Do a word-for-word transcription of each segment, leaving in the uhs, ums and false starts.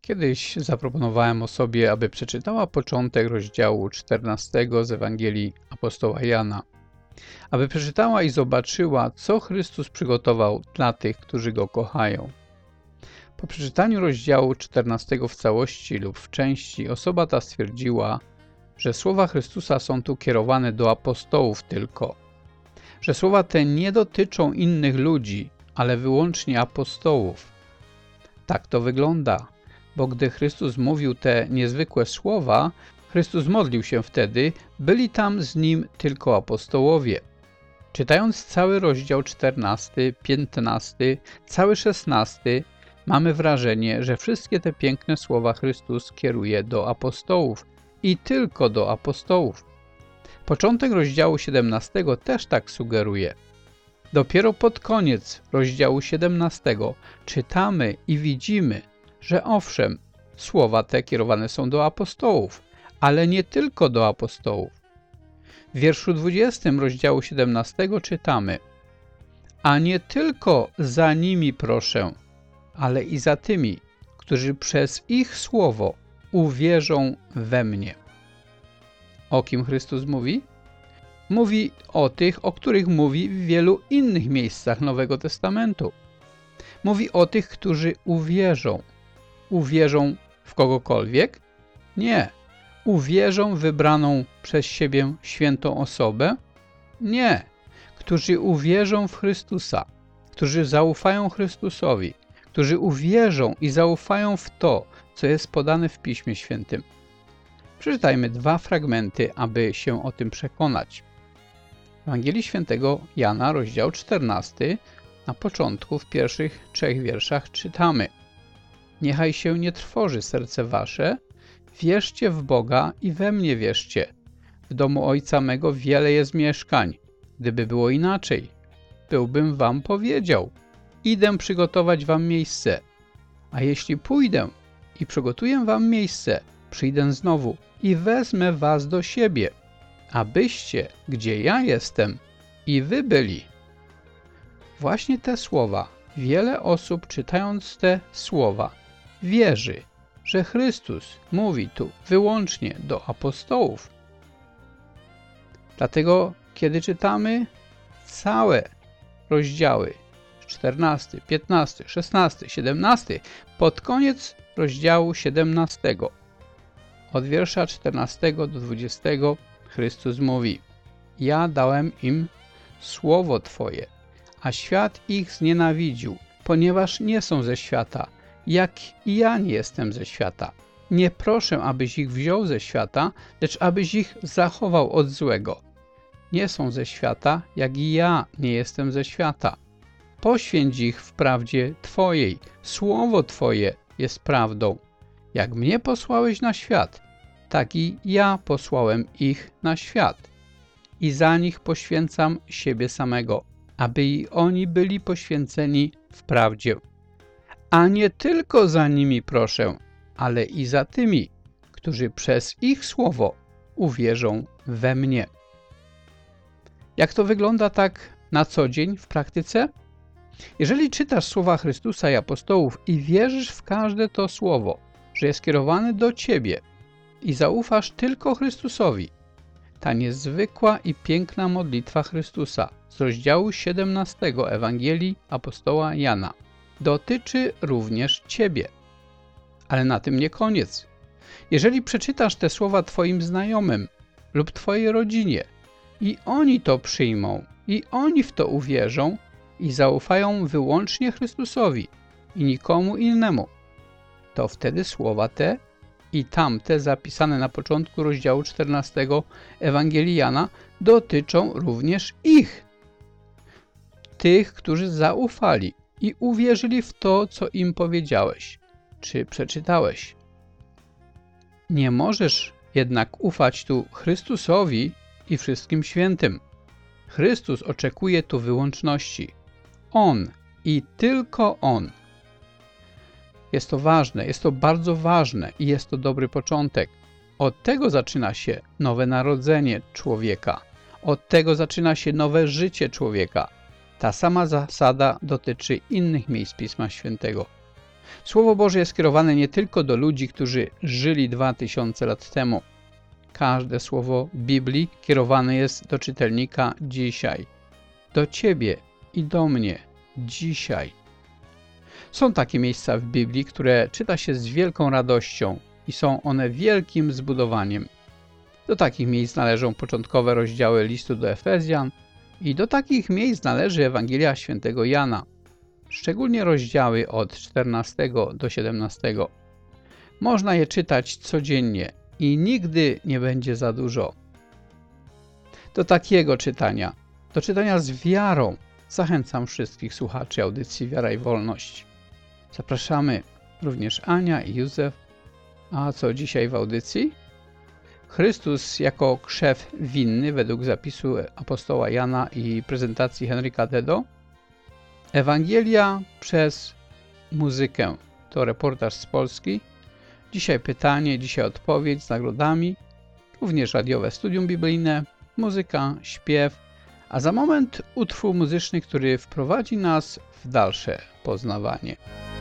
Kiedyś zaproponowałem osobie, aby przeczytała początek rozdziału czternastego z Ewangelii apostoła Jana. Aby przeczytała i zobaczyła, co Chrystus przygotował dla tych, którzy Go kochają. Po przeczytaniu rozdziału czternastego w całości lub w części, osoba ta stwierdziła, że słowa Chrystusa są tu kierowane do apostołów tylko. Że słowa te nie dotyczą innych ludzi, ale wyłącznie apostołów. Tak to wygląda, bo gdy Chrystus mówił te niezwykłe słowa, Chrystus modlił się wtedy, byli tam z Nim tylko apostołowie. Czytając cały rozdział czternasty, piętnasty, cały szesnasty, mamy wrażenie, że wszystkie te piękne słowa Chrystus kieruje do apostołów i tylko do apostołów. Początek rozdziału siedemnastego też tak sugeruje. Dopiero pod koniec rozdziału siedemnastego czytamy i widzimy, że owszem, słowa te kierowane są do apostołów, ale nie tylko do apostołów. W wierszu dwudziestym rozdziału siedemnastego czytamy: a nie tylko za nimi proszę, ale i za tymi, którzy przez ich słowo uwierzą we mnie. O kim Chrystus mówi? Mówi o tych, o których mówi w wielu innych miejscach Nowego Testamentu. Mówi o tych, którzy uwierzą. Uwierzą w kogokolwiek? Nie. Uwierzą w wybraną przez siebie świętą osobę? Nie. Którzy uwierzą w Chrystusa, którzy zaufają Chrystusowi, którzy uwierzą i zaufają w to, co jest podane w Piśmie Świętym. Przeczytajmy dwa fragmenty, aby się o tym przekonać. W Ewangelii Świętego Jana, rozdział czternasty, na początku, w pierwszych trzech wierszach czytamy: niechaj się nie trwoży serce wasze, wierzcie w Boga i we mnie wierzcie. W domu Ojca mego wiele jest mieszkań. Gdyby było inaczej, byłbym wam powiedział: idę przygotować wam miejsce. A jeśli pójdę i przygotuję wam miejsce, przyjdę znowu i wezmę was do siebie, abyście, gdzie ja jestem, i wy byli. Właśnie te słowa, wiele osób czytając te słowa, wierzy, że Chrystus mówi tu wyłącznie do apostołów. Dlatego, kiedy czytamy całe rozdziały czternasty, piętnasty, szesnasty, siedemnasty, pod koniec rozdziału siedemnastego, od wiersza czternastego do dwudziestego, Chrystus mówi: ja dałem im słowo Twoje, a świat ich znienawidził, ponieważ nie są ze świata, jak i ja nie jestem ze świata. Nie proszę, abyś ich wziął ze świata, lecz abyś ich zachował od złego. Nie są ze świata, jak i ja nie jestem ze świata. Poświęć ich w prawdzie Twojej. Słowo Twoje jest prawdą. Jak mnie posłałeś na świat, tak i ja posłałem ich na świat. I za nich poświęcam siebie samego, aby i oni byli poświęceni w prawdzie. A nie tylko za nimi proszę, ale i za tymi, którzy przez ich słowo uwierzą we mnie. Jak to wygląda tak na co dzień w praktyce? Jeżeli czytasz słowa Chrystusa i apostołów i wierzysz w każde to słowo, że jest kierowane do ciebie i zaufasz tylko Chrystusowi, ta niezwykła i piękna modlitwa Chrystusa z rozdziału siedemnastego Ewangelii apostoła Jana dotyczy również ciebie. Ale na tym nie koniec. Jeżeli przeczytasz te słowa twoim znajomym lub twojej rodzinie i oni to przyjmą, i oni w to uwierzą i zaufają wyłącznie Chrystusowi i nikomu innemu, to wtedy słowa te i tamte zapisane na początku rozdziału czternastego Ewangelii Jana dotyczą również ich. Tych, którzy zaufali i uwierzyli w to, co im powiedziałeś, czy przeczytałeś. Nie możesz jednak ufać tu Chrystusowi i wszystkim świętym. Chrystus oczekuje tu wyłączności. On i tylko On. Jest to ważne, jest to bardzo ważne i jest to dobry początek. Od tego zaczyna się nowe narodzenie człowieka. Od tego zaczyna się nowe życie człowieka. Ta sama zasada dotyczy innych miejsc Pisma Świętego. Słowo Boże jest skierowane nie tylko do ludzi, którzy żyli dwa tysiące lat temu. Każde słowo Biblii kierowane jest do czytelnika dzisiaj. Do ciebie i do mnie dzisiaj. Są takie miejsca w Biblii, które czyta się z wielką radością i są one wielkim zbudowaniem. Do takich miejsc należą początkowe rozdziały listu do Efezjan i do takich miejsc należy Ewangelia Świętego Jana, szczególnie rozdziały od czternastego do siedemnastego. Można je czytać codziennie i nigdy nie będzie za dużo. Do takiego czytania, do czytania z wiarą, zachęcam wszystkich słuchaczy audycji Wiara i Wolność. Zapraszamy również Ania i Józef. A co dzisiaj w audycji? Chrystus jako krzew winny według zapisu apostoła Jana i prezentacji Henryka Dedo. Ewangelia przez muzykę. To reportaż z Polski. Dzisiaj pytanie, dzisiaj odpowiedź z nagrodami. Również radiowe studium biblijne, muzyka, śpiew. A za moment utwór muzyczny, który wprowadzi nas w dalsze poznawanie.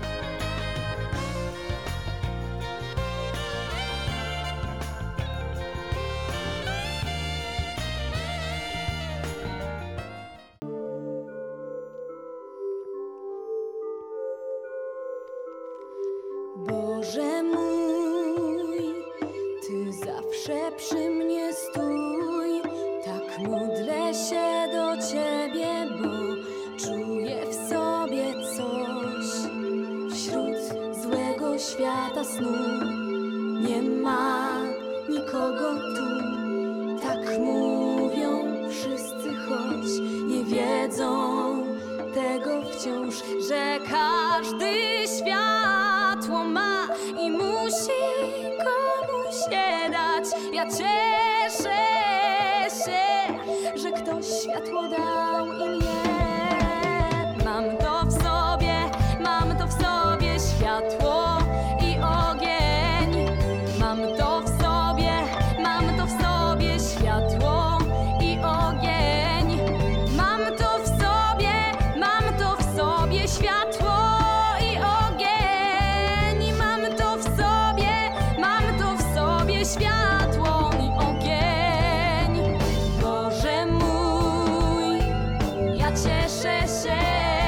Boże mój, Ty zawsze przy mnie stój, tak modlę się do Ciebie, bo czuję w sobie coś. Wśród złego świata snu nie ma nikogo tu, tak mówią wszyscy, choć nie wiedzą tego wciąż, że każdy światło ma i musi komuś je dać. Ja cieszę się, że ktoś światło dał i mnie. Mam to w sobie, mam to w sobie światło i ogień. Mam to w sobie, mam to w sobie światło i ogień. Mam to w sobie, mam to w sobie światło i ogień. Mam to w sobie, mam to w sobie światło i ogień. Boże mój, ja cieszę się,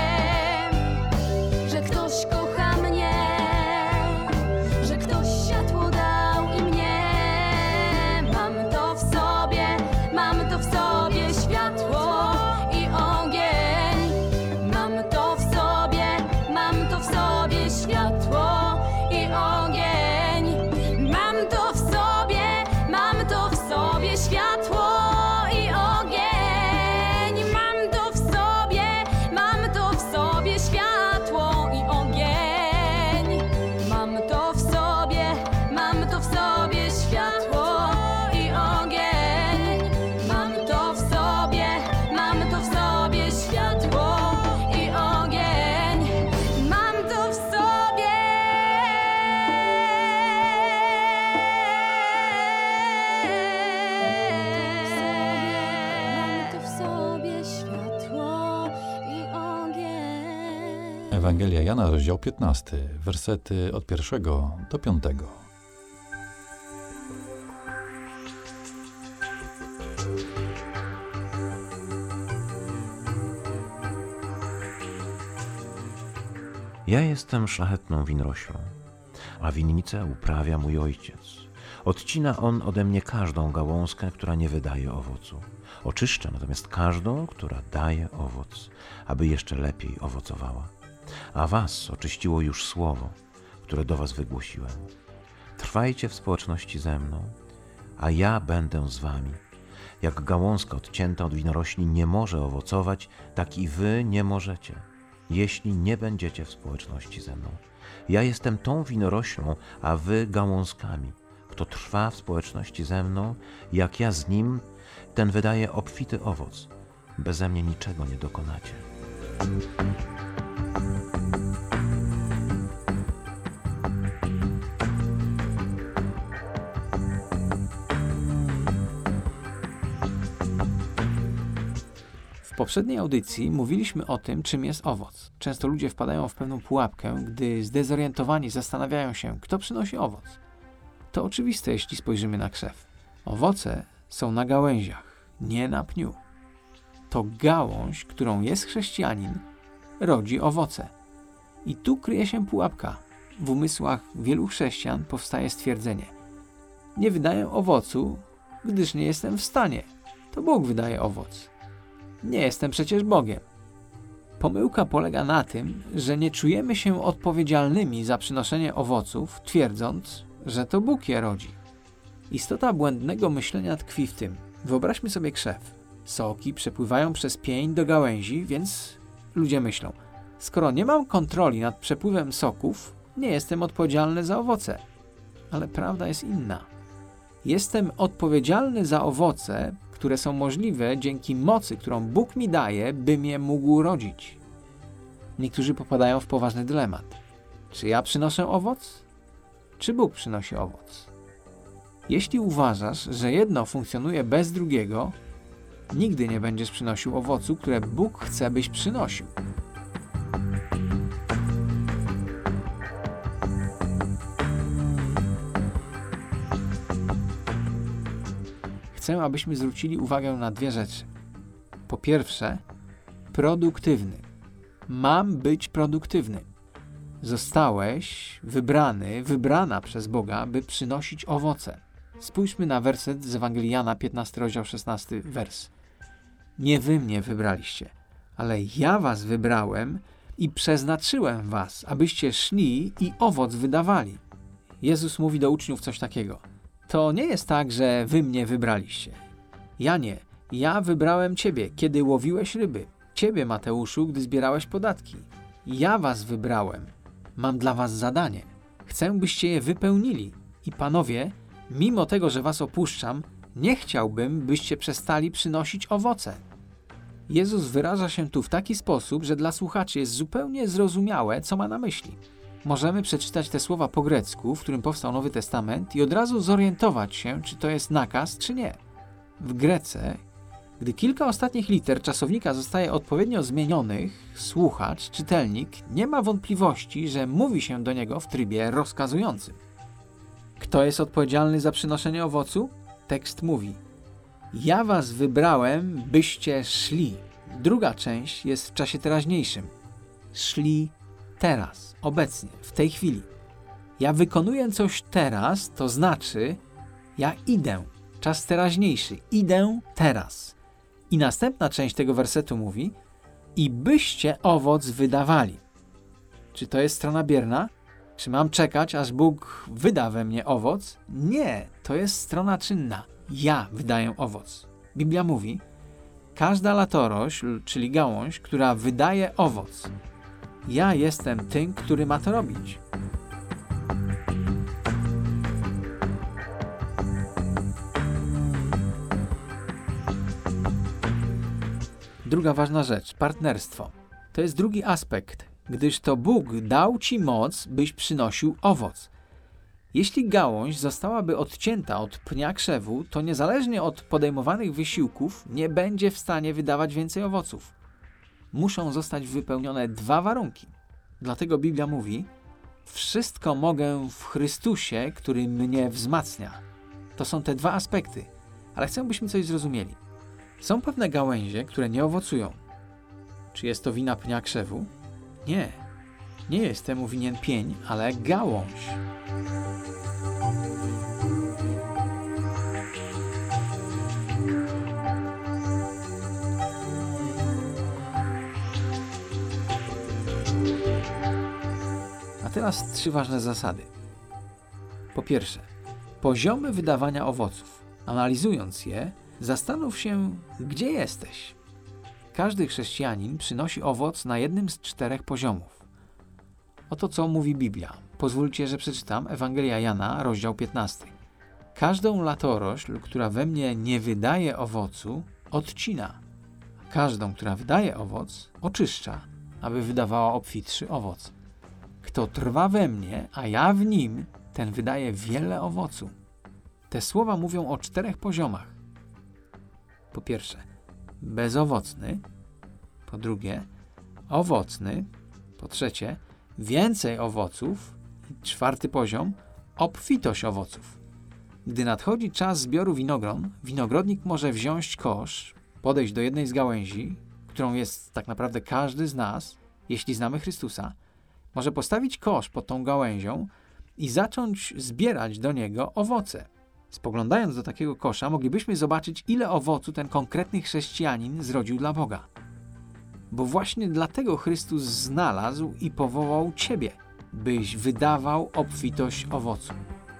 że ktoś kocha mnie, że ktoś światło dał i mnie. Mam to w sobie, mam to w sobie światło i ogień. Mam to w sobie, mam to w sobie światło i ogień. Mam to w sobie, mam to w sobie światło i ogień. Mam to w sobie, mam to w sobie światło i ogień. Mam to w sobie, mam to w sobie światło i ogień. Mam to w sobie, mam to w sobie światło i ogień. Mam to w sobie. Mam to w sobie światło i ogień. Ewangelia Jana, rozdział piętnasty, wersety od pierwszego do piątego. Ja jestem szlachetną winoroślą, a winnicę uprawia mój ojciec. Odcina on ode mnie każdą gałązkę, która nie wydaje owocu. Oczyszcza natomiast każdą, która daje owoc, aby jeszcze lepiej owocowała. A was oczyściło już słowo, które do was wygłosiłem. Trwajcie w społeczności ze mną, a ja będę z wami. Jak gałązka odcięta od winorośli nie może owocować, tak i wy nie możecie, jeśli nie będziecie w społeczności ze mną. Ja jestem tą winoroślą, a wy gałązkami. Kto trwa w społeczności ze mną, jak ja z nim, ten wydaje obfity owoc. Beze mnie niczego nie dokonacie. poprzedniej audycji mówiliśmy o tym, czym jest owoc. Często ludzie wpadają w pewną pułapkę, gdy zdezorientowani zastanawiają się, kto przynosi owoc. To oczywiste, jeśli spojrzymy na krzew. Owoce są na gałęziach, nie na pniu. To gałąź, którą jest chrześcijanin, rodzi owoce. I tu kryje się pułapka. W umysłach wielu chrześcijan powstaje stwierdzenie: nie wydaję owocu, gdyż nie jestem w stanie. To Bóg wydaje owoc. Nie jestem przecież Bogiem. Pomyłka polega na tym, że nie czujemy się odpowiedzialnymi za przynoszenie owoców, twierdząc, że to Bóg je rodzi. Istota błędnego myślenia tkwi w tym. Wyobraźmy sobie krzew. Soki przepływają przez pień do gałęzi, więc ludzie myślą: skoro nie mam kontroli nad przepływem soków, nie jestem odpowiedzialny za owoce. Ale prawda jest inna. Jestem odpowiedzialny za owoce, które są możliwe dzięki mocy, którą Bóg mi daje, bym je mógł rodzić. Niektórzy popadają w poważny dylemat. Czy ja przynoszę owoc? Czy Bóg przynosi owoc? Jeśli uważasz, że jedno funkcjonuje bez drugiego, nigdy nie będziesz przynosił owocu, które Bóg chce, byś przynosił. Chcę, abyśmy zwrócili uwagę na dwie rzeczy. Po pierwsze, produktywny. Mam być produktywny. Zostałeś wybrany, wybrana przez Boga, by przynosić owoce. Spójrzmy na werset z Ewangelii Jana, piętnasty rozdział, szesnasty wers. Nie wy mnie wybraliście, ale ja was wybrałem i przeznaczyłem was, abyście szli i owoc wydawali. Jezus mówi do uczniów coś takiego. To nie jest tak, że wy mnie wybraliście. Ja nie. Ja wybrałem ciebie, kiedy łowiłeś ryby. Ciebie, Mateuszu, gdy zbierałeś podatki. Ja was wybrałem. Mam dla was zadanie. Chcę, byście je wypełnili. I panowie, mimo tego, że was opuszczam, nie chciałbym, byście przestali przynosić owoce. Jezus wyraża się tu w taki sposób, że dla słuchaczy jest zupełnie zrozumiałe, co ma na myśli. Możemy przeczytać te słowa po grecku, w którym powstał Nowy Testament, i od razu zorientować się, czy to jest nakaz, czy nie. W Grece, gdy kilka ostatnich liter czasownika zostaje odpowiednio zmienionych, słuchacz, czytelnik nie ma wątpliwości, że mówi się do niego w trybie rozkazującym. Kto jest odpowiedzialny za przynoszenie owocu? Tekst mówi: ja was wybrałem, byście szli. Druga część jest w czasie teraźniejszym. Szli teraz, obecnie, w tej chwili. Ja wykonuję coś teraz, to znaczy ja idę. Czas teraźniejszy. Idę teraz. I następna część tego wersetu mówi: i byście owoc wydawali. Czy to jest strona bierna? Czy mam czekać, aż Bóg wyda we mnie owoc? Nie, to jest strona czynna. Ja wydaję owoc. Biblia mówi: każda latorośl, czyli gałąź, która wydaje owoc. Ja jestem tym, który ma to robić. Druga ważna rzecz, partnerstwo. To jest drugi aspekt, gdyż to Bóg dał ci moc, byś przynosił owoc. Jeśli gałąź zostałaby odcięta od pnia krzewu, to niezależnie od podejmowanych wysiłków nie będzie w stanie wydawać więcej owoców. Muszą zostać wypełnione dwa warunki. Dlatego Biblia mówi: wszystko mogę w Chrystusie, który mnie wzmacnia. To są te dwa aspekty, ale chcę, byśmy coś zrozumieli. Są pewne gałęzie, które nie owocują. Czy jest to wina pnia krzewu? Nie. Nie jest temu winien pień, ale gałąź. A teraz trzy ważne zasady. Po pierwsze, poziomy wydawania owoców. Analizując je, zastanów się, gdzie jesteś. Każdy chrześcijanin przynosi owoc na jednym z czterech poziomów. Oto co mówi Biblia. Pozwólcie, że przeczytam Ewangelia Jana, rozdział piętnasty. Każdą latorośl, która we mnie nie wydaje owocu, odcina. A każdą, która wydaje owoc, oczyszcza, aby wydawała obfitszy owoc. Kto trwa we mnie, a ja w nim, ten wydaje wiele owocu. Te słowa mówią o czterech poziomach. Po pierwsze, bezowocny, Po drugie, owocny. Po trzecie, więcej owoców. I czwarty poziom, obfitość owoców. Gdy nadchodzi czas zbioru winogron, winogrodnik może wziąć kosz, podejść do jednej z gałęzi, którą jest tak naprawdę każdy z nas, jeśli znamy Chrystusa, może postawić kosz pod tą gałęzią i zacząć zbierać do niego owoce. Spoglądając do takiego kosza, moglibyśmy zobaczyć, ile owocu ten konkretny chrześcijanin zrodził dla Boga. Bo właśnie dlatego Chrystus znalazł i powołał ciebie, byś wydawał obfitość owocu.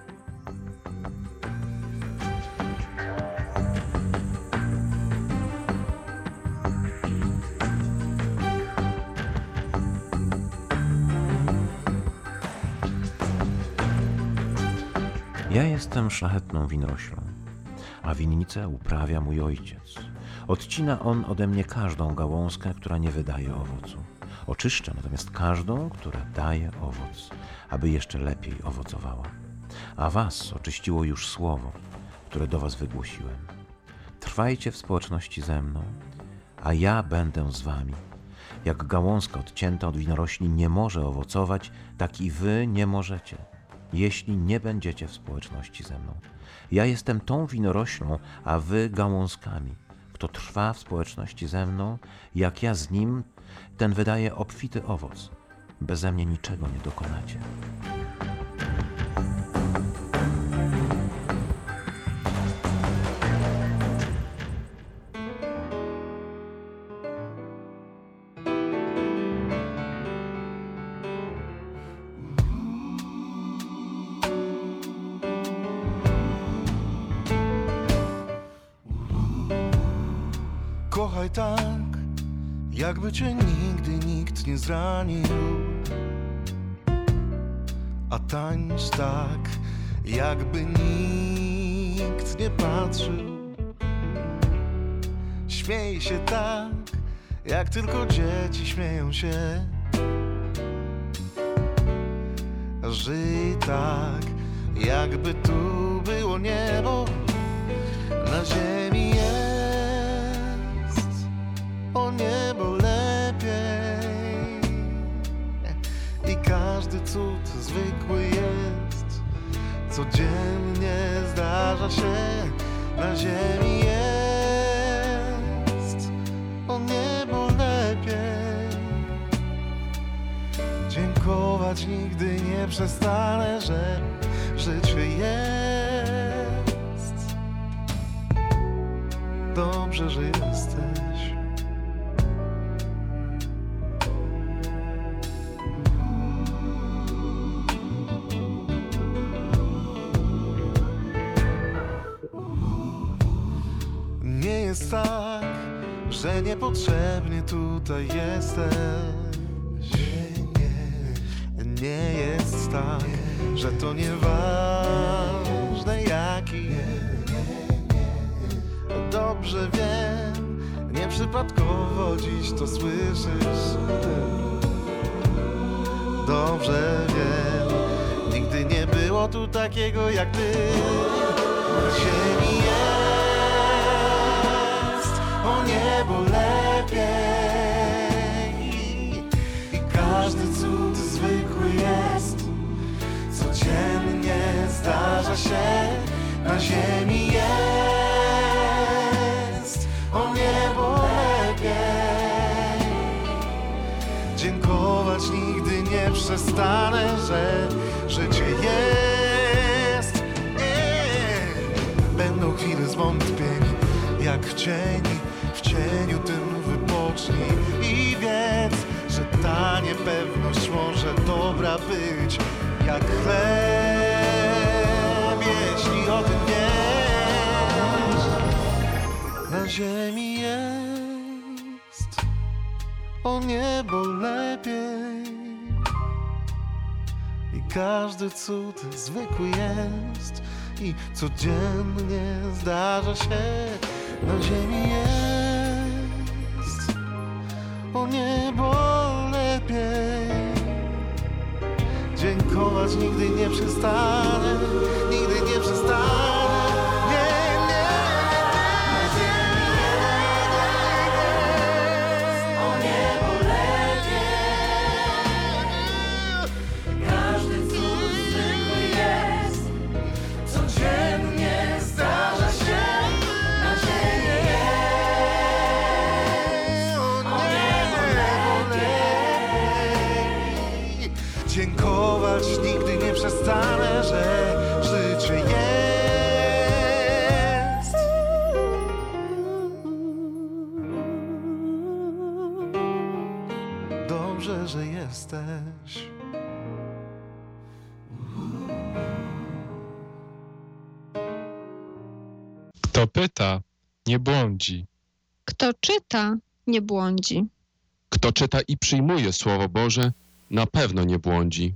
Ja jestem szlachetną winoroślą, a winnicę uprawia mój ojciec. Odcina on ode mnie każdą gałązkę, która nie wydaje owocu. Oczyszcza natomiast każdą, która daje owoc, aby jeszcze lepiej owocowała. A was oczyściło już słowo, które do was wygłosiłem. Trwajcie w społeczności ze mną, a ja będę z wami. Jak gałązka odcięta od winorośli nie może owocować, tak i wy nie możecie, jeśli nie będziecie w społeczności ze mną. Ja jestem tą winoroślą, a wy gałązkami. Kto trwa w społeczności ze mną, jak ja z nim, ten wydaje obfity owoc. Beze mnie niczego nie dokonacie. Kochaj tak, jakby cię nigdy nikt nie zranił, a tańcz tak, jakby nikt nie patrzył. Śmiej się tak, jak tylko dzieci śmieją się. Żyj tak, jakby tu było niebo na ziemi. O niebo lepiej i każdy cud zwykły jest, codziennie zdarza się, na ziemi jest. O niebo lepiej, dziękować nigdy nie przestanę, że życie jest. Dobrze, że jesteś. Nie jest tak, że niepotrzebnie tutaj jesteś. Nie, nie jest tak, że to nieważne jaki. Dobrze wiem, nieprzypadkowo dziś to słyszysz. Dobrze wiem, nigdy nie było tu takiego jak ty. Na ziemi jest o niebo lepiej i każdy cud zwykły jest, codziennie zdarza się, na ziemi jest o niebo lepiej. Dziękować nigdy nie przestanę, że życie jest. Będą chwile zwątpień, jak w cieni, w cieniu tym wypocznij i wiedz, że ta niepewność może dobra być jak chleb, jeśli o tym wiesz. Na ziemi jest o niebo lepiej i każdy cud zwykły jest i codziennie zdarza się, na ziemi jest o niebo lepiej. Dziękować nigdy nie przestanę, nigdy nie przestanę. Nie, nie, na ziemi jest o niebo jesteś. Kto pyta, nie błądzi. Kto czyta, nie błądzi. Kto czyta i przyjmuje Słowo Boże, na pewno nie błądzi.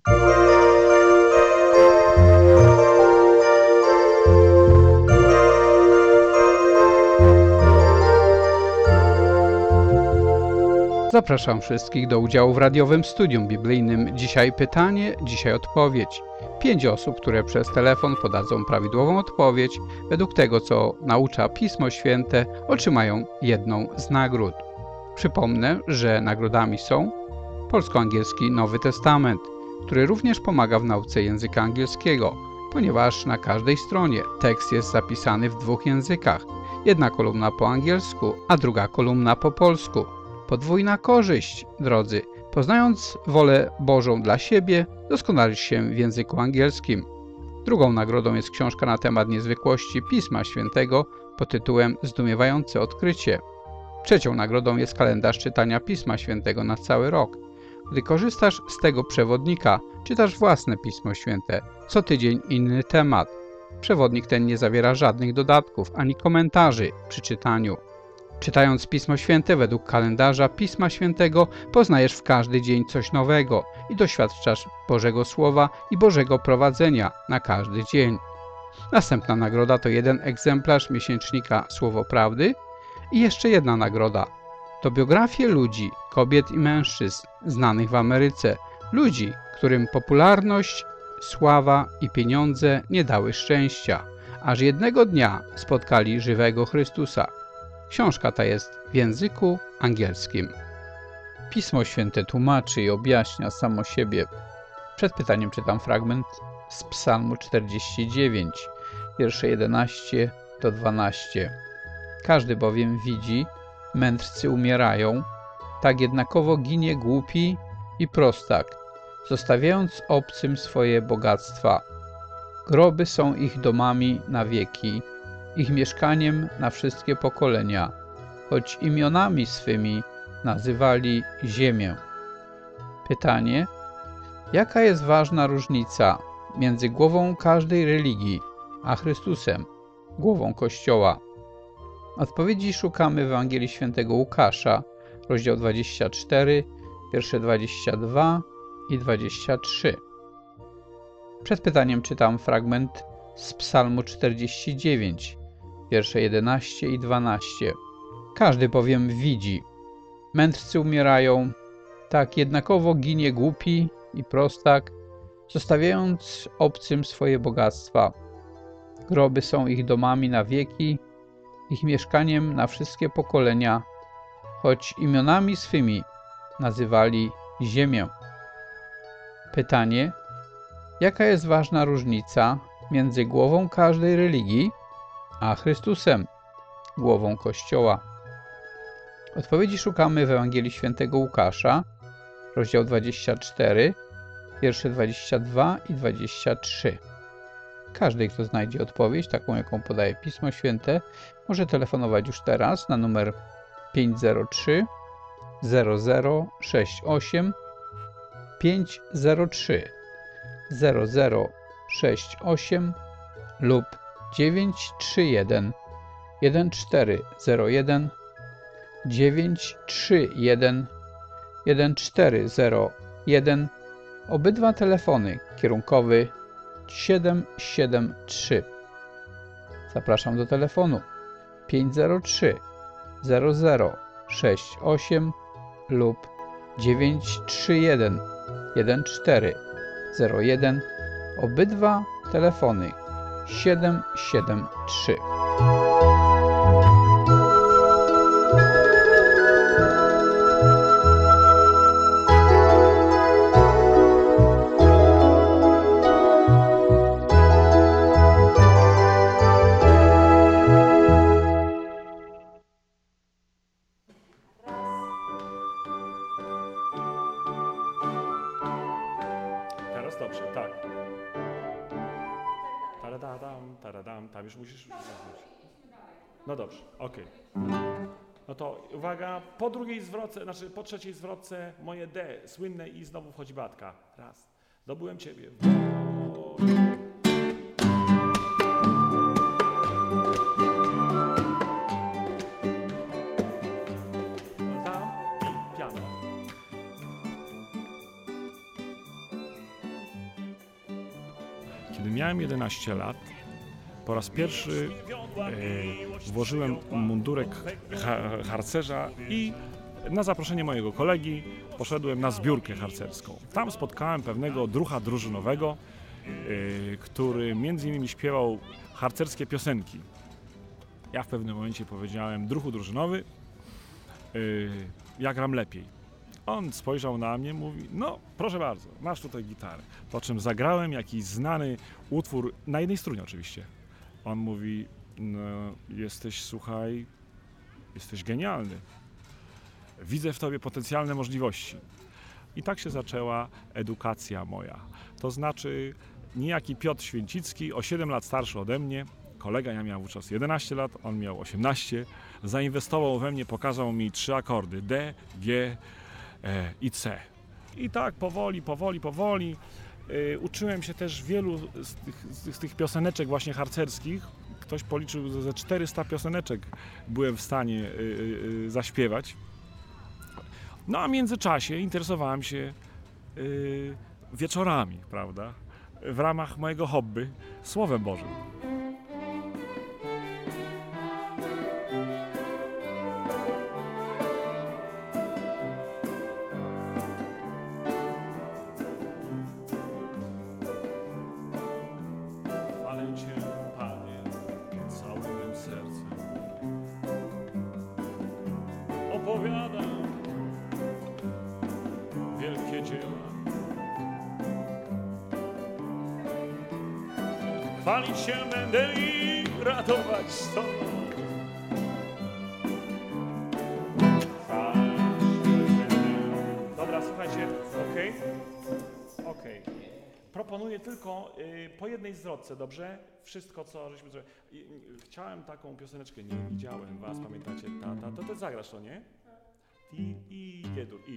Zapraszam wszystkich do udziału w radiowym studium biblijnym. Dzisiaj pytanie, dzisiaj odpowiedź. Pięć osób, które przez telefon podadzą prawidłową odpowiedź według tego, co naucza Pismo Święte, otrzymają jedną z nagród. Przypomnę, że nagrodami są polsko-angielski Nowy Testament, który również pomaga w nauce języka angielskiego, ponieważ na każdej stronie tekst jest zapisany w dwóch językach. Jedna kolumna po angielsku, a druga kolumna po polsku. Podwójna korzyść, drodzy. Poznając wolę Bożą dla siebie, doskonalisz się w języku angielskim. Drugą nagrodą jest książka na temat niezwykłości Pisma Świętego pod tytułem Zdumiewające odkrycie. Trzecią nagrodą jest kalendarz czytania Pisma Świętego na cały rok. Gdy korzystasz z tego przewodnika, czytasz własne Pismo Święte. Co tydzień inny temat. Przewodnik ten nie zawiera żadnych dodatków ani komentarzy przy czytaniu. Czytając Pismo Święte według kalendarza Pisma Świętego, poznajesz w każdy dzień coś nowego i doświadczasz Bożego Słowa i Bożego prowadzenia na każdy dzień. Następna nagroda to jeden egzemplarz miesięcznika Słowo Prawdy i jeszcze jedna nagroda. To biografie ludzi, kobiet i mężczyzn znanych w Ameryce, ludzi, którym popularność, sława i pieniądze nie dały szczęścia, aż jednego dnia spotkali żywego Chrystusa. Książka ta jest w języku angielskim. Pismo Święte tłumaczy i objaśnia samo siebie. Przed pytaniem czytam fragment z Psalmu czterdzieści dziewięć, wiersze jedenaście do dwunastu. Każdy bowiem widzi, mędrcy umierają, tak jednakowo ginie głupi i prostak, zostawiając obcym swoje bogactwa. Groby są ich domami na wieki, ich mieszkaniem na wszystkie pokolenia, choć imionami swymi nazywali ziemię. Pytanie: jaka jest ważna różnica między głową każdej religii a Chrystusem, głową Kościoła? Odpowiedzi szukamy w Ewangelii Świętego Łukasza, rozdział dwudziesty czwarty, wiersze dwadzieścia dwa i dwadzieścia trzy. Przed pytaniem czytam fragment z Psalmu czterdzieści dziewięć, wiersze jedenaście i dwanaście. Każdy bowiem widzi, mędrcy umierają, tak jednakowo ginie głupi i prostak, zostawiając obcym swoje bogactwa. Groby są ich domami na wieki, ich mieszkaniem na wszystkie pokolenia, choć imionami swymi nazywali ziemię. Pytanie: jaka jest ważna różnica między głową każdej religii a Chrystusem, głową Kościoła? Odpowiedzi szukamy w Ewangelii Świętego Łukasza, rozdział dwudziesty czwarty, wiersze dwadzieścia dwa i dwadzieścia trzy. Każdy, kto znajdzie odpowiedź, taką jaką podaje Pismo Święte, może telefonować już teraz na numer pięć zero trzy zero zero sześć osiem pięć zero trzy zero zero sześć osiem lub dziewięć trzy jeden jeden cztery zero jeden dziewięć trzy jeden jeden cztery zero jeden. Obydwa telefony kierunkowy siedem siedem trzy. Zapraszam do telefonu pięć zero trzy zero zero sześć osiem lub dziewięć trzy jeden jeden cztery zero jeden. Obydwa telefony siedem siedem trzy. Teraz dobrze, tak. Taradam, taradam, tam już musisz... No dobrze, okej. No to uwaga, po drugiej zwrotce, znaczy po trzeciej zwrotce moje D, słynne i znowu wchodzi Beatka. Raz. Zdobyłem ciebie. O... Tam i piano. Kiedy miałem jedenaście lat, po raz pierwszy e, włożyłem mundurek ha harcerza i na zaproszenie mojego kolegi poszedłem na zbiórkę harcerską. Tam spotkałem pewnego drucha drużynowego, e, który między innymi śpiewał harcerskie piosenki. Ja w pewnym momencie powiedziałem: druhu drużynowy, e, ja gram lepiej. On spojrzał na mnie, mówi: no proszę bardzo, masz tutaj gitarę. Po czym zagrałem jakiś znany utwór, na jednej strunie oczywiście. On mówi: no jesteś, słuchaj, jesteś genialny. Widzę w tobie potencjalne możliwości. I tak się zaczęła edukacja moja. To znaczy niejaki Piotr Święcicki, o siedem lat starszy ode mnie, kolega, ja miałem wówczas jedenaście lat, on miał osiemnaście, zainwestował we mnie, pokazał mi trzy akordy: D, G e, i C. I tak powoli, powoli, powoli. Yy, uczyłem się też wielu z tych, z tych pioseneczek właśnie harcerskich. Ktoś policzył, że ze czterysta pioseneczek byłem w stanie yy, yy, zaśpiewać. No a w międzyczasie interesowałem się yy, wieczorami, prawda, w ramach mojego hobby Słowem Bożym. Opowiadam wielkie dzieła, chwalić się będę i radować z tobą. Dobra, słuchajcie, okej, okay. okej. Okay. Proponuję tylko y, po jednej zwrotce, dobrze? Wszystko, co żeśmy zrobili. Y, y, chciałem taką pioseneczkę, nie widziałem was, pamiętacie? Ta, ta, to ty zagrasz to, nie? I, i, jedur, i.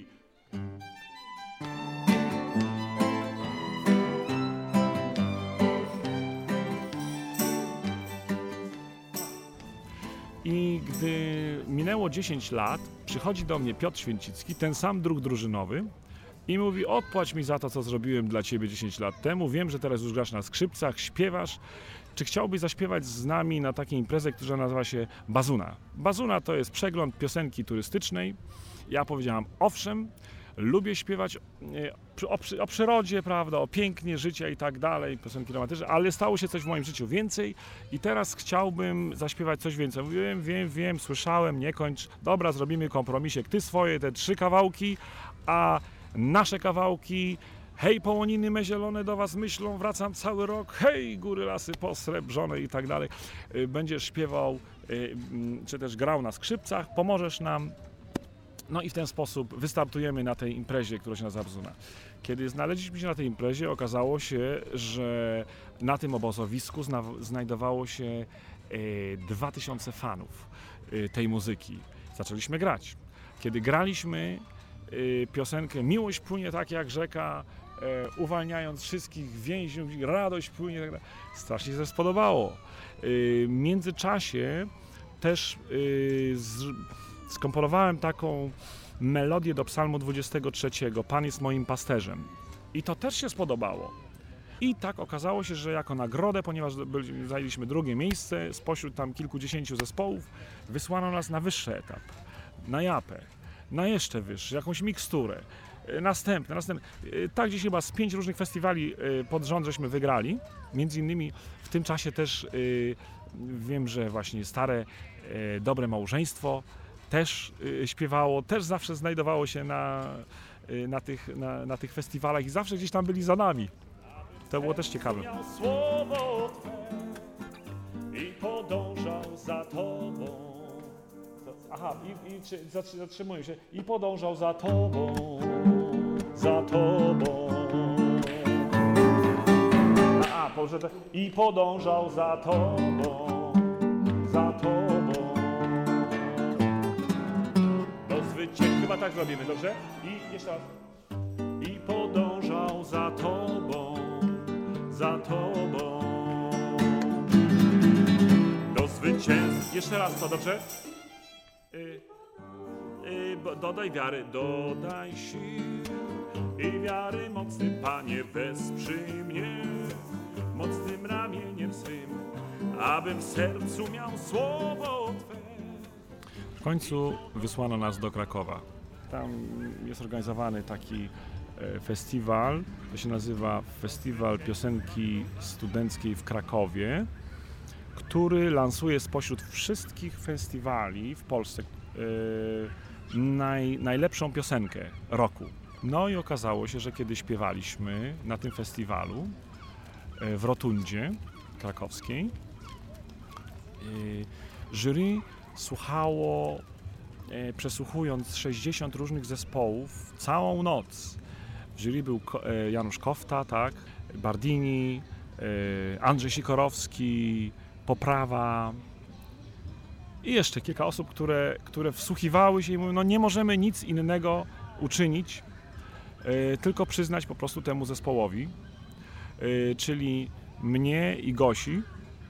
I gdy minęło dziesięć lat, przychodzi do mnie Piotr Święcicki, ten sam druh drużynowy, i mówi: odpłać mi za to, co zrobiłem dla ciebie dziesięć lat temu. Wiem, że teraz już grasz na skrzypcach, śpiewasz. Czy chciałbyś zaśpiewać z nami na takiej imprezie, która nazywa się Bazuna? Bazuna to jest przegląd piosenki turystycznej. Ja powiedziałam: owszem, lubię śpiewać o, o, o przyrodzie, prawda, o pięknie życia i tak dalej, piosenki romantyczne, ale stało się coś w moim życiu więcej i teraz chciałbym zaśpiewać coś więcej. Mówiłem: wiem, wiem, słyszałem, nie kończ. Dobra, zrobimy kompromisek. Ty swoje te trzy kawałki, a nasze kawałki: hej, połoniny me zielone do was myślą, wracam cały rok, hej, góry, lasy posrebrzone i tak dalej. Będziesz śpiewał, czy też grał na skrzypcach, pomożesz nam. No i w ten sposób wystartujemy na tej imprezie, która się nazywa Bazuna. Kiedy znaleźliśmy się na tej imprezie, okazało się, że na tym obozowisku zna znajdowało się dwa tysiące fanów e, tej muzyki. Zaczęliśmy grać. Kiedy graliśmy e, piosenkę Miłość płynie tak jak rzeka, e, uwalniając wszystkich więźniów, radość płynie, tak, strasznie się to spodobało. E, w międzyczasie też e, z, skomponowałem taką melodię do psalmu dwudziestego trzeciego, Pan jest moim pasterzem. I to też się spodobało. I tak okazało się, że jako nagrodę, ponieważ byli, zajęliśmy drugie miejsce spośród tam kilkudziesięciu zespołów, wysłano nas na wyższy etap, na japę, na jeszcze wyższy, jakąś miksturę, następne, następne. Tak gdzieś chyba z pięć różnych festiwali pod rząd żeśmy wygrali. Między innymi w tym czasie też wiem, że właśnie Stare Dobre Małżeństwo też y, śpiewało, też zawsze znajdowało się na, y, na, tych, na, na tych festiwalach i zawsze gdzieś tam byli za nami. To było też ciekawe. Słowo Twe i podążał za Tobą. Aha, i, i czy, zatrzymuję się. I podążał za Tobą, za Tobą. A, a Boże, i podążał za Tobą, za Tobą. chyba tak robimy, dobrze? I jeszcze raz. I podążał za tobą, za tobą do zwycięstwa. Jeszcze raz to, dobrze? Y, y, bo dodaj wiary, dodaj sił i wiary mocny, Panie, wesprzyj mnie mocnym ramieniem swym, abym w sercu miał słowo Twe. W końcu wysłano nas do Krakowa. Tam jest organizowany taki festiwal, to się nazywa Festiwal Piosenki Studenckiej w Krakowie, który lansuje spośród wszystkich festiwali w Polsce yy, naj, najlepszą piosenkę roku. No i okazało się, że kiedy śpiewaliśmy na tym festiwalu yy, w Rotundzie krakowskiej, yy, jury słuchało, yy, przesłuchując sześćdziesiąt różnych zespołów całą noc. W jury był Janusz Kofta, tak, Bardini, Andrzej Sikorowski, Poprawa i jeszcze kilka osób, które, które wsłuchiwały się i mówią, no nie możemy nic innego uczynić, tylko przyznać po prostu temu zespołowi, czyli mnie i Gosi,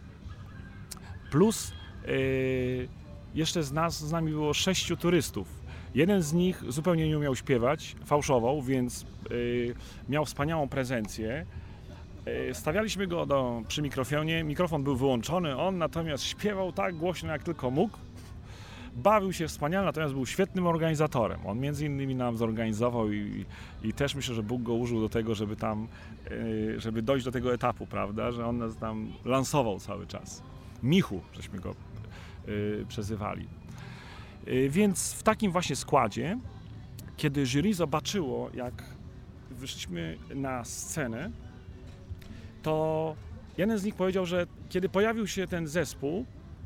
plus jeszcze z nas, z nami było sześciu turystów. Jeden z nich zupełnie nie umiał śpiewać, fałszował, więc y, miał wspaniałą prezencję. Y, stawialiśmy go do, przy mikrofonie, mikrofon był wyłączony, on natomiast śpiewał tak głośno jak tylko mógł. Bawił się wspaniale, natomiast był świetnym organizatorem. On między innymi nam zorganizował i, i też myślę, że Bóg go użył do tego, żeby tam, y, żeby dojść do tego etapu, prawda, że on nas tam lansował cały czas. Michu, żeśmy go y, przezywali. Więc w takim właśnie składzie, kiedy jury zobaczyło, jak wyszliśmy na scenę, to jeden z nich powiedział, że kiedy pojawił się ten zespół,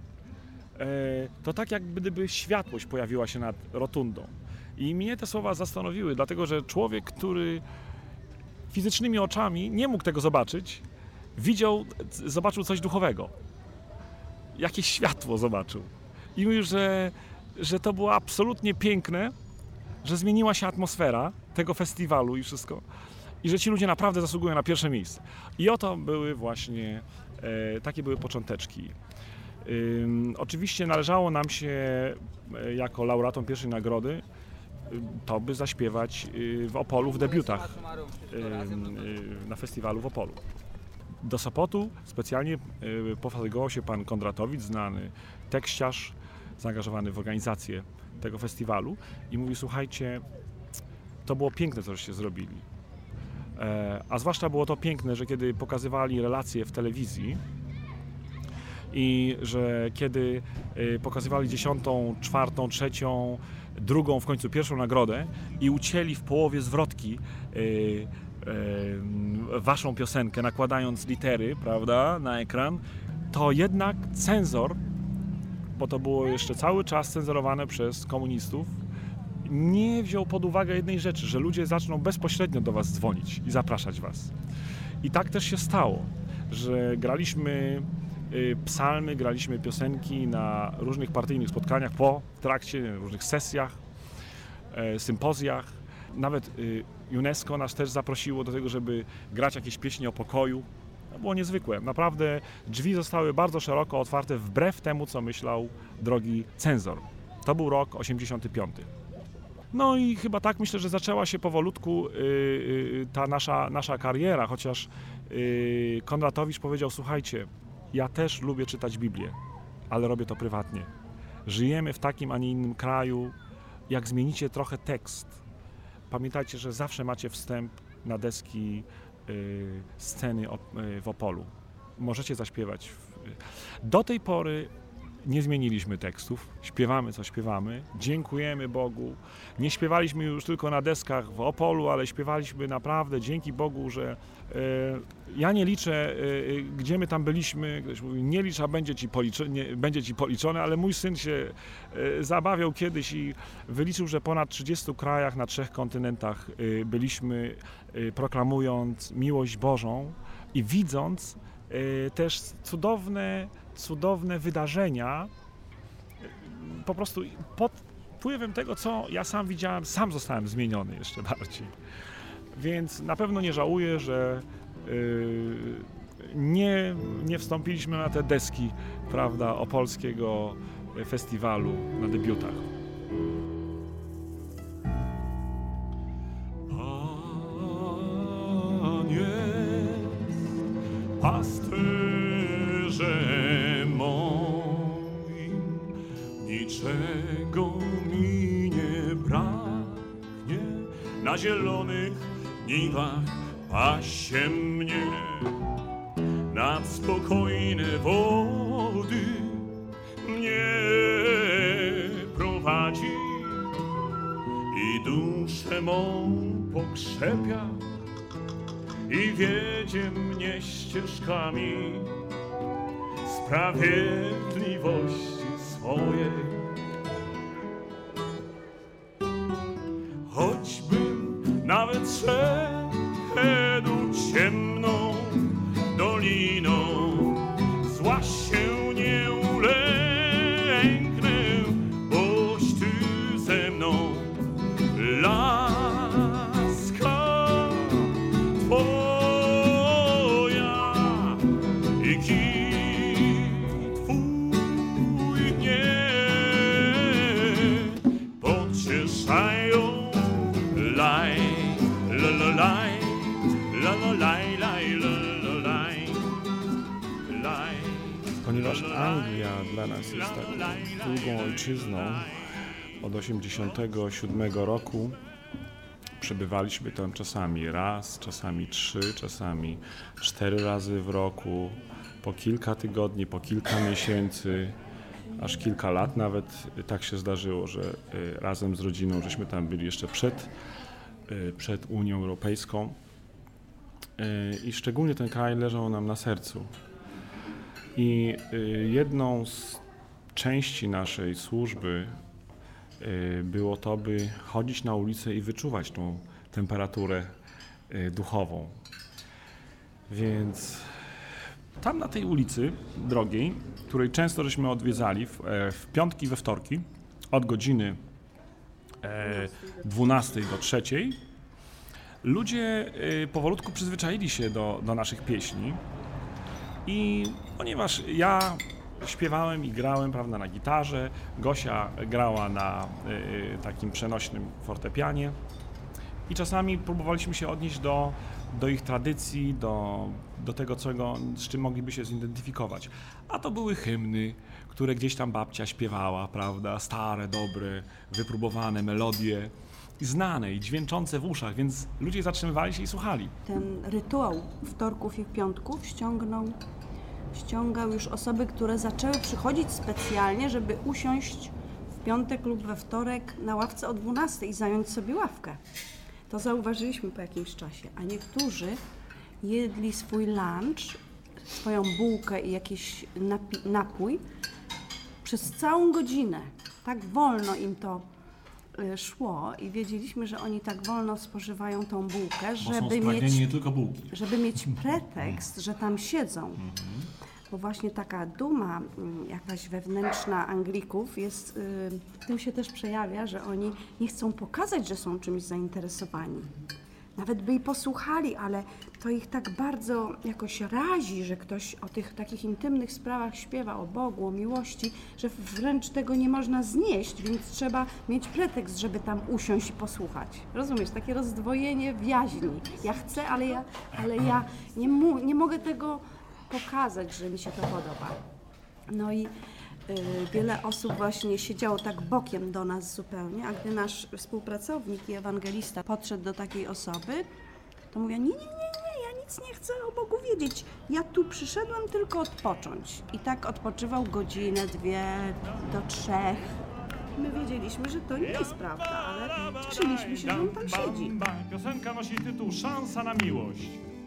to tak jak gdyby światłość pojawiła się nad rotundą. I mnie te słowa zastanowiły, dlatego że człowiek, który fizycznymi oczami nie mógł tego zobaczyć, widział, zobaczył coś duchowego. Jakieś światło zobaczył. I mówił, że że to było absolutnie piękne, że zmieniła się atmosfera tego festiwalu i wszystko. I że ci ludzie naprawdę zasługują na pierwsze miejsce. I oto były właśnie, e, takie były począteczki. Ym, oczywiście należało nam się, e, jako laureatom pierwszej nagrody, y, to by zaśpiewać y, w Opolu w debiutach y, y, na festiwalu w Opolu. Do Sopotu specjalnie y, pofatygował się pan Kondratowicz, znany tekściarz, zaangażowany w organizację tego festiwalu i mówi, słuchajcie, to było piękne, co żeście zrobili. E, a zwłaszcza było to piękne, że kiedy pokazywali relacje w telewizji i że kiedy y, pokazywali dziesiątą, czwartą, trzecią, drugą, w końcu pierwszą nagrodę i ucięli w połowie zwrotki y, y, waszą piosenkę, nakładając litery, prawda, na ekran, to jednak cenzor, bo to było jeszcze cały czas cenzurowane przez komunistów, nie wziął pod uwagę jednej rzeczy, że ludzie zaczną bezpośrednio do was dzwonić i zapraszać was. I tak też się stało, że graliśmy psalmy, graliśmy piosenki na różnych partyjnych spotkaniach, po, w trakcie, różnych sesjach, sympozjach. Nawet UNESCO nas też zaprosiło do tego, żeby grać jakieś pieśni o pokoju. To było niezwykłe. Naprawdę drzwi zostały bardzo szeroko otwarte wbrew temu, co myślał drogi cenzor. To był rok osiemdziesiąty piąty. No i chyba tak myślę, że zaczęła się powolutku yy, ta nasza, nasza kariera, chociaż yy, Kondratowicz powiedział, słuchajcie, ja też lubię czytać Biblię, ale robię to prywatnie. Żyjemy w takim, a nie innym kraju. Jak zmienicie trochę tekst, pamiętajcie, że zawsze macie wstęp na deski y, sceny op, y, w Opolu. Możecie zaśpiewać. W... Do tej pory nie zmieniliśmy tekstów, śpiewamy co śpiewamy, dziękujemy Bogu. Nie śpiewaliśmy już tylko na deskach w Opolu, ale śpiewaliśmy naprawdę dzięki Bogu, że e, ja nie liczę, e, gdzie my tam byliśmy, ktoś mówi, nie licz, a będzie ci, policzy, nie, będzie ci policzone, ale mój syn się e, zabawiał kiedyś i wyliczył, że ponad trzydziestu krajach na trzech kontynentach e, byliśmy, e, proklamując miłość Bożą i widząc e, też cudowne cudowne wydarzenia, po prostu pod, wpływem tego, co ja sam widziałem, sam zostałem zmieniony jeszcze bardziej. Więc na pewno nie żałuję, że yy, nie, nie wstąpiliśmy na te deski, prawda, opolskiego festiwalu na debiutach. Pan jest pasterzem moim, niczego mi nie braknie, na zielonych niwach pasie mnie, nad spokojne wody mnie prowadzi i duszę mą pokrzepia i wiedzie mnie ścieżkami sprawiedliwości swojej. Choćbym nawet szedł ciemną doliną, zła się nie ulęknę, boś ty ze mną. Laska Twoja i kit Twój mnie pocieszają. Laj, la la laj, la la laj, laj, la la laj, laj. Ponieważ Anglia dla nas jest taką drugą ojczyzną, od osiemdziesiątego siódmego roku przebywaliśmy tam czasami raz, czasami trzy, czasami cztery razy w roku, po kilka tygodni, po kilka miesięcy, aż kilka lat nawet. Tak się zdarzyło, że razem z rodziną żeśmy tam byli jeszcze przed, przed Unią Europejską i szczególnie ten kraj leżał nam na sercu. I jedną z części naszej służby było to, by chodzić na ulicę i wyczuwać tą temperaturę duchową. Więc tam na tej ulicy drogiej, której często żeśmy odwiedzali w, w piątki i we wtorki, od godziny dwunastej do trzeciej, ludzie powolutku przyzwyczaili się do, do naszych pieśni i ponieważ ja śpiewałem i grałem, prawda, na gitarze, Gosia grała na y, takim przenośnym fortepianie i czasami próbowaliśmy się odnieść do, do ich tradycji, do, do tego, czego, z czym mogliby się zidentyfikować. A to były hymny, które gdzieś tam babcia śpiewała, prawda, stare, dobre, wypróbowane melodie, znane i dźwięczące w uszach, więc ludzie zatrzymywali się i słuchali. Ten rytuał wtorków i piątków ściągnął ściągał już osoby, które zaczęły przychodzić specjalnie, żeby usiąść w piątek lub we wtorek na ławce o dwunastej i zająć sobie ławkę. To zauważyliśmy po jakimś czasie, a niektórzy jedli swój lunch, swoją bułkę i jakiś napi- napój przez całą godzinę. Tak wolno im to y, szło i wiedzieliśmy, że oni tak wolno spożywają tą bułkę, żeby mieć, nie tylko bułki. żeby mieć pretekst, że tam siedzą. Bo właśnie taka duma jakaś wewnętrzna Anglików jest, y, tym się też przejawia, że oni nie chcą pokazać, że są czymś zainteresowani. Nawet by i posłuchali, ale to ich tak bardzo jakoś razi, że ktoś o tych takich intymnych sprawach śpiewa, o Bogu, o miłości, że wręcz tego nie można znieść, więc trzeba mieć pretekst, żeby tam usiąść i posłuchać. Rozumiesz? Takie rozdwojenie w jaźni. Ja chcę, ale ja, ale ja nie, mu, nie mogę tego pokazać, że mi się to podoba. No i y, wiele osób właśnie siedziało tak bokiem do nas zupełnie, a gdy nasz współpracownik i ewangelista podszedł do takiej osoby, to mówię, nie, nie, nie, nie, ja nic nie chcę o Bogu wiedzieć, ja tu przyszedłem tylko odpocząć. I tak odpoczywał godzinę, dwie, do trzech. My wiedzieliśmy, że to nie jest prawda, ale cieszyliśmy się, że on tam siedzi. Piosenka nosi tytuł Szansa na miłość.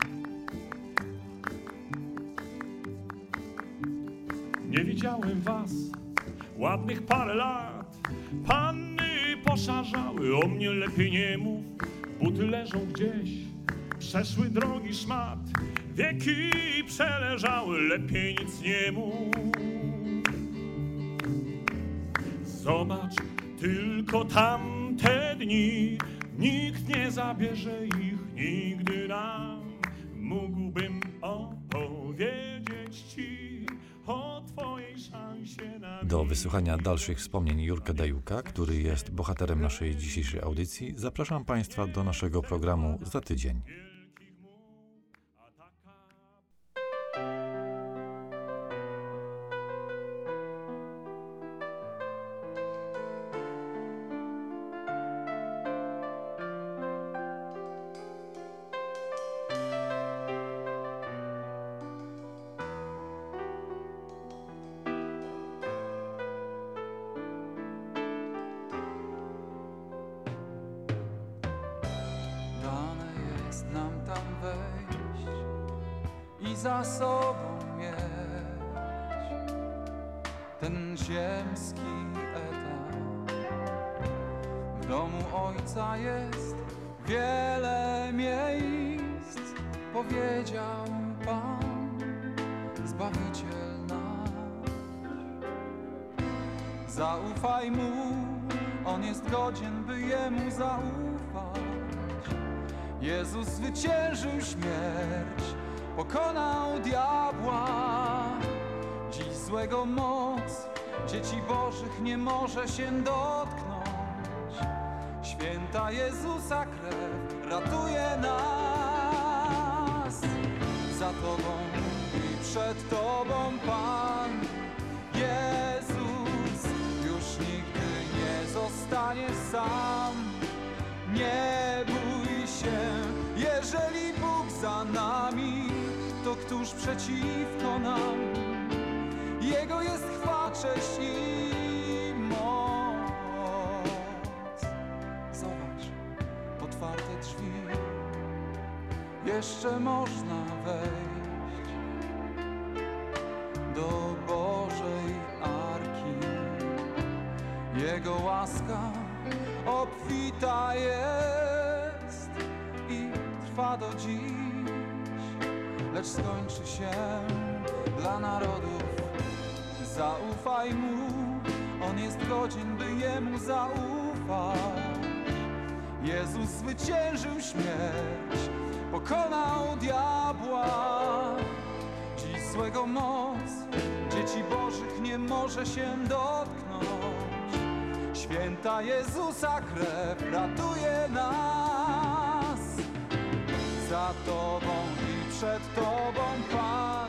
Nie widziałem was ładnych parę lat, panny poszarzały, o mnie lepiej nie mów, buty leżą gdzieś, przeszły drogi szmat, wieki przeleżały, lepiej nic nie mów. Zobacz, tylko tamte dni. Nikt nie zabierze ich nigdy nam. Mógłbym opowiedzieć ci o twojej szansie na Do wysłuchania dalszych wspomnień Jurka Dajuka, który jest bohaterem naszej dzisiejszej audycji, zapraszam Państwa do naszego programu za tydzień. Dane jest nam tam wejść i za sobą mieć ten ziemski etap. W domu Ojca jest wiele miejsc, powiedział Pan, Zbawiciel nasz. Zaufaj Mu, On jest godzien, by Jemu zaufać. Jezus zwyciężył śmierć, pokonał diabła. Dziś złego moc dzieci Bożych nie może się dotknąć. Święta Jezusa krew ratuje nas. Za Tobą i przed Tobą Pan Jezus już nigdy nie zostaniesz sam. Nie bój się, jeżeli Bóg za nami, to któż przeciwko nam? Jego jest chwała, cześć i moc. Zobacz, otwarte drzwi, jeszcze można wejść do Bożej Arki. Jego łaska obfita jest i trwa do dziś, lecz skończy się dla narodów. Zaufaj Mu, On jest godzien, by Jemu zaufać. Jezus zwyciężył śmierć, pokonał diabła. Dziś złego moc dzieci Bożych nie może się dotknąć. Święta Jezusa krew ratuje nas. Za Tobą i przed Tobą Pan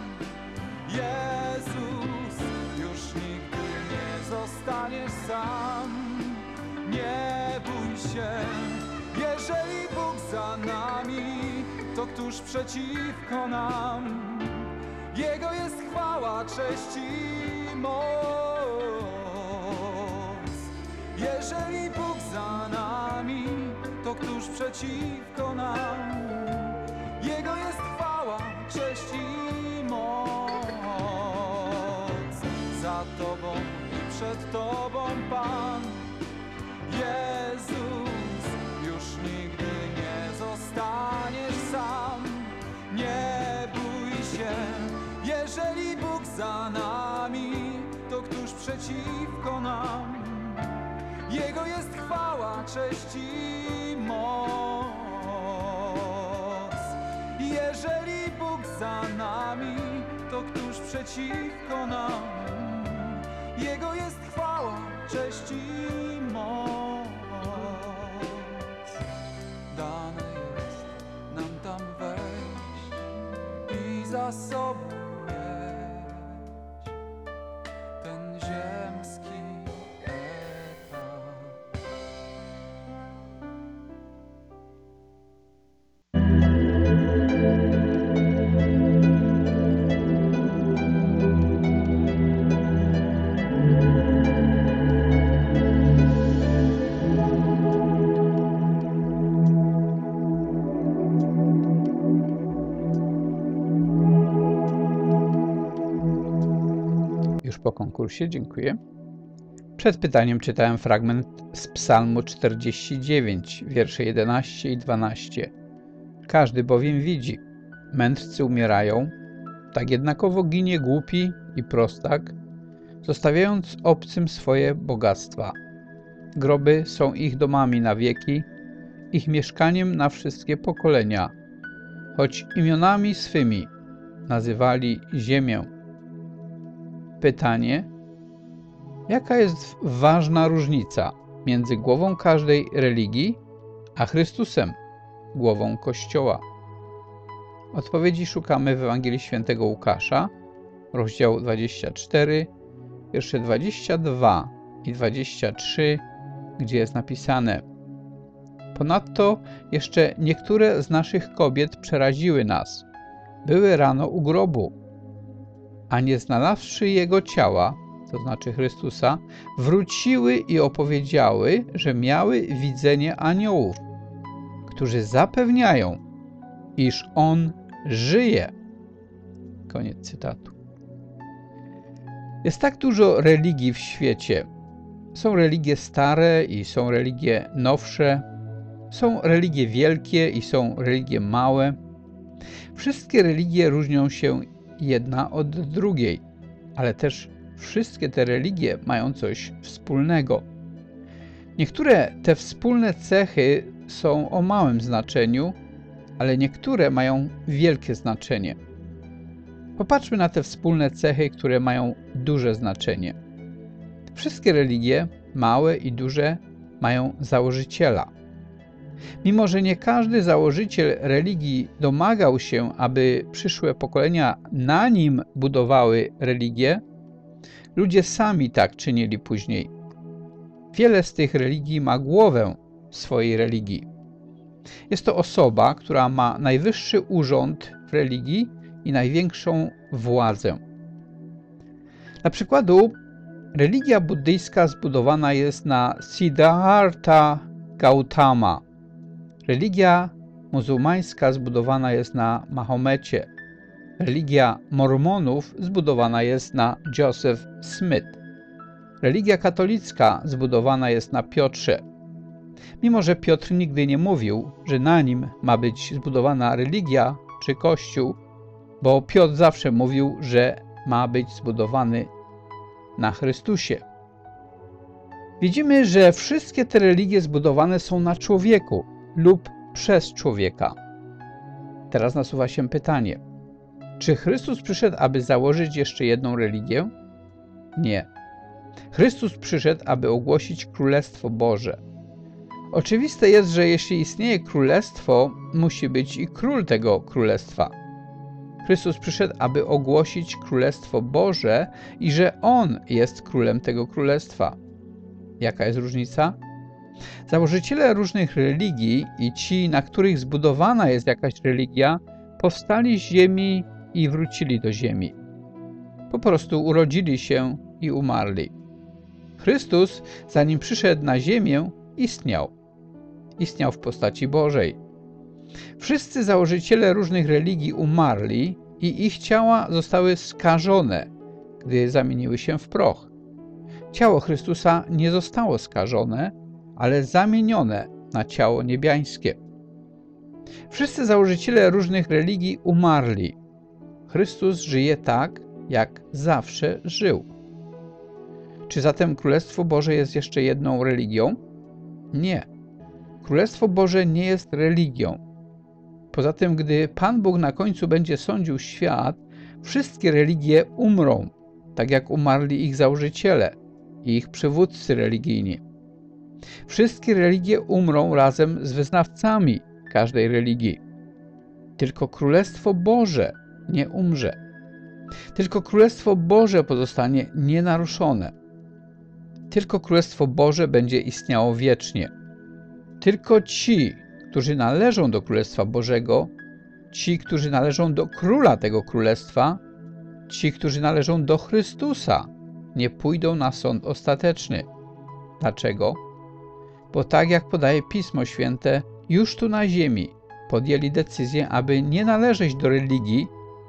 Jezus już nigdy nie zostaniesz sam. Nie bój się, jeżeli Bóg za nami, to któż przeciwko nam? Jego jest chwała, cześć i moc. Jeżeli Bóg za nami, to któż przeciwko nam? Jego jest chwała, cześć i moc. Za Tobą i przed Tobą Pan Jezus już nigdy nie zostaniesz sam. Nie bój się, jeżeli Bóg za nami, to któż przeciwko nam? Jego jest chwała, cześć i moc. Jeżeli Bóg za nami, to któż przeciwko nam? Jego jest chwała, cześć i moc. Dane jest nam tam wejść i za sobą mieć ten ziemski etap. Już po konkursie, dziękuję. Przed pytaniem czytałem fragment z Psalmu czterdzieści dziewięć, wiersze jedenaście i dwanaście. Każdy bowiem widzi, mędrcy umierają, tak jednakowo ginie głupi i prostak, zostawiając obcym swoje bogactwa. Groby są ich domami na wieki, ich mieszkaniem na wszystkie pokolenia, choć imionami swymi nazywali ziemię. Pytanie: jaka jest ważna różnica między głową każdej religii a Chrystusem, głową Kościoła? Odpowiedzi szukamy w Ewangelii Świętego Łukasza, rozdział dwudziesty czwarty, wiersze dwadzieścia dwa i dwadzieścia trzy, gdzie jest napisane: ponadto jeszcze niektóre z naszych kobiet przeraziły nas. Były rano u grobu, a nie znalazłszy jego ciała, to znaczy Chrystusa, wróciły i opowiedziały, że miały widzenie aniołów, którzy zapewniają, iż on żyje. Koniec cytatu. Jest tak dużo religii w świecie. Są religie stare i są religie nowsze. Są religie wielkie i są religie małe. Wszystkie religie różnią się jedna od drugiej, ale też wszystkie te religie mają coś wspólnego. Niektóre te wspólne cechy są o małym znaczeniu, ale niektóre mają wielkie znaczenie. Popatrzmy na te wspólne cechy, które mają duże znaczenie. Wszystkie religie, małe i duże, mają założyciela. Mimo że nie każdy założyciel religii domagał się, aby przyszłe pokolenia na nim budowały religię, ludzie sami tak czynili później. Wiele z tych religii ma głowę swojej religii. Jest to osoba, która ma najwyższy urząd w religii i największą władzę. Dla przykładu, religia buddyjska zbudowana jest na Siddhartha Gautama. Religia muzułmańska zbudowana jest na Mahomecie. Religia mormonów zbudowana jest na Joseph Smith. Religia katolicka zbudowana jest na Piotrze. Mimo że Piotr nigdy nie mówił, że na nim ma być zbudowana religia czy kościół, bo Piotr zawsze mówił, że ma być zbudowany na Chrystusie. Widzimy, że wszystkie te religie zbudowane są na człowieku lub przez człowieka. Teraz nasuwa się pytanie: czy Chrystus przyszedł, aby założyć jeszcze jedną religię? Nie. Chrystus przyszedł, aby ogłosić Królestwo Boże. Oczywiste jest, że jeśli istnieje królestwo, musi być i król tego królestwa. Chrystus przyszedł, aby ogłosić Królestwo Boże i że On jest królem tego królestwa. Jaka jest różnica? Założyciele różnych religii i ci, na których zbudowana jest jakaś religia, powstali z ziemi i wrócili do ziemi. Po prostu urodzili się i umarli. Chrystus, zanim przyszedł na ziemię, istniał. Istniał w postaci Bożej. Wszyscy założyciele różnych religii umarli i ich ciała zostały skażone, gdy zamieniły się w proch. Ciało Chrystusa nie zostało skażone, ale zamienione na ciało niebiańskie. Wszyscy założyciele różnych religii umarli. Chrystus żyje tak, jak zawsze żył. Czy zatem Królestwo Boże jest jeszcze jedną religią? Nie. Królestwo Boże nie jest religią. Poza tym, gdy Pan Bóg na końcu będzie sądził świat, wszystkie religie umrą, tak jak umarli ich założyciele i ich przywódcy religijni. Wszystkie religie umrą razem z wyznawcami każdej religii. Tylko Królestwo Boże nie umrze. Tylko Królestwo Boże pozostanie nienaruszone. Tylko Królestwo Boże będzie istniało wiecznie. Tylko ci, którzy należą do Królestwa Bożego, ci, którzy należą do Króla tego Królestwa, ci, którzy należą do Chrystusa, nie pójdą na sąd ostateczny. Dlaczego? Bo tak jak podaje Pismo Święte, już tu na ziemi podjęli decyzję, aby nie należeć do religii,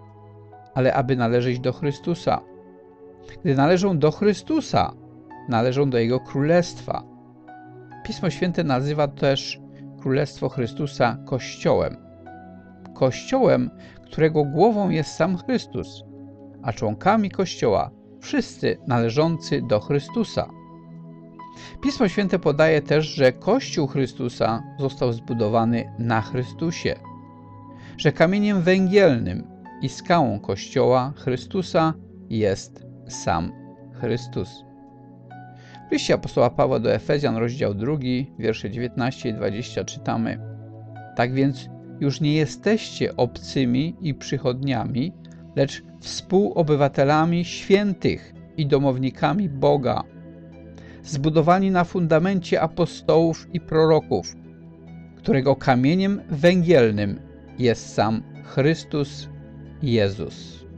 ale aby należeć do Chrystusa. Gdy należą do Chrystusa, należą do Jego Królestwa. Pismo Święte nazywa też Królestwo Chrystusa Kościołem. Kościołem, którego głową jest sam Chrystus, a członkami Kościoła wszyscy należący do Chrystusa. Pismo Święte podaje też, że Kościół Chrystusa został zbudowany na Chrystusie, że kamieniem węgielnym i skałą Kościoła Chrystusa jest sam Chrystus. W liście apostoła Pawła do Efezjan, rozdział drugi, wiersze dziewiętnaście i dwadzieścia czytamy: Tak więc już nie jesteście obcymi i przychodniami, lecz współobywatelami świętych i domownikami Boga, zbudowani na fundamencie apostołów i proroków, którego kamieniem węgielnym jest sam Chrystus Jezus.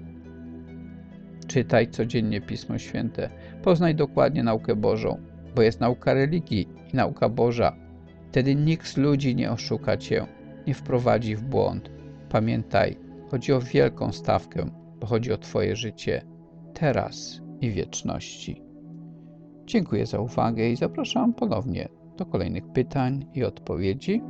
Czytaj codziennie Pismo Święte. Poznaj dokładnie naukę Bożą, bo jest nauka religii i nauka Boża. Wtedy nikt z ludzi nie oszuka cię, nie wprowadzi w błąd. Pamiętaj, chodzi o wielką stawkę, bo chodzi o twoje życie teraz i w wieczności. Dziękuję za uwagę i zapraszam ponownie do kolejnych pytań i odpowiedzi.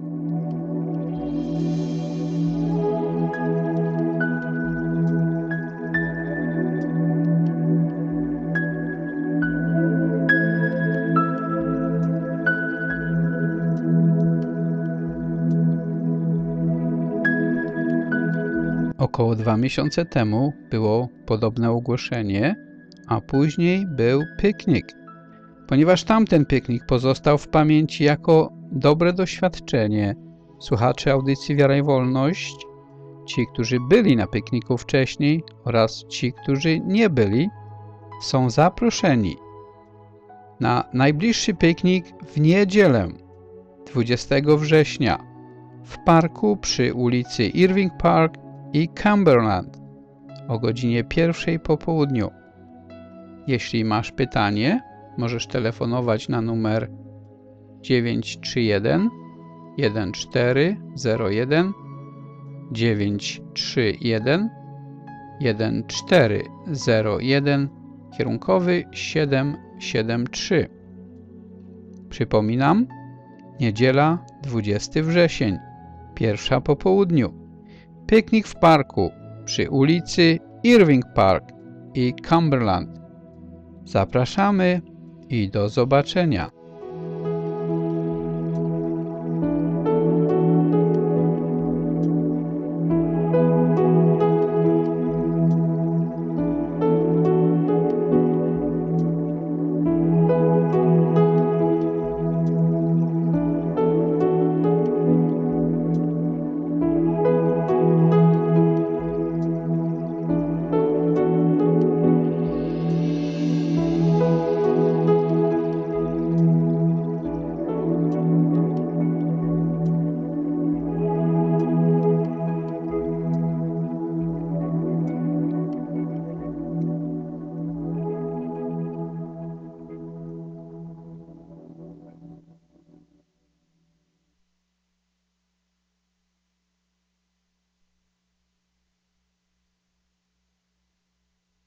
Około dwa miesiące temu było podobne ogłoszenie, a później był piknik. Ponieważ tamten piknik pozostał w pamięci jako dobre doświadczenie słuchaczy audycji Wiara i Wolność, ci, którzy byli na pikniku wcześniej oraz ci, którzy nie byli, są zaproszeni na najbliższy piknik w niedzielę, dwudziestego września, w parku przy ulicy Irving Park i Cumberland o godzinie pierwszej po południu. Jeśli masz pytanie, możesz telefonować na numer dziewięć trzy jeden jeden cztery zero jeden dziewięć trzy jeden jeden cztery zero jeden kierunkowy siedem siedem trzy. Przypominam, niedziela dwudziesty wrzesień, pierwsza po południu. Piknik w parku przy ulicy Irving Park i Cumberland. Zapraszamy i do zobaczenia.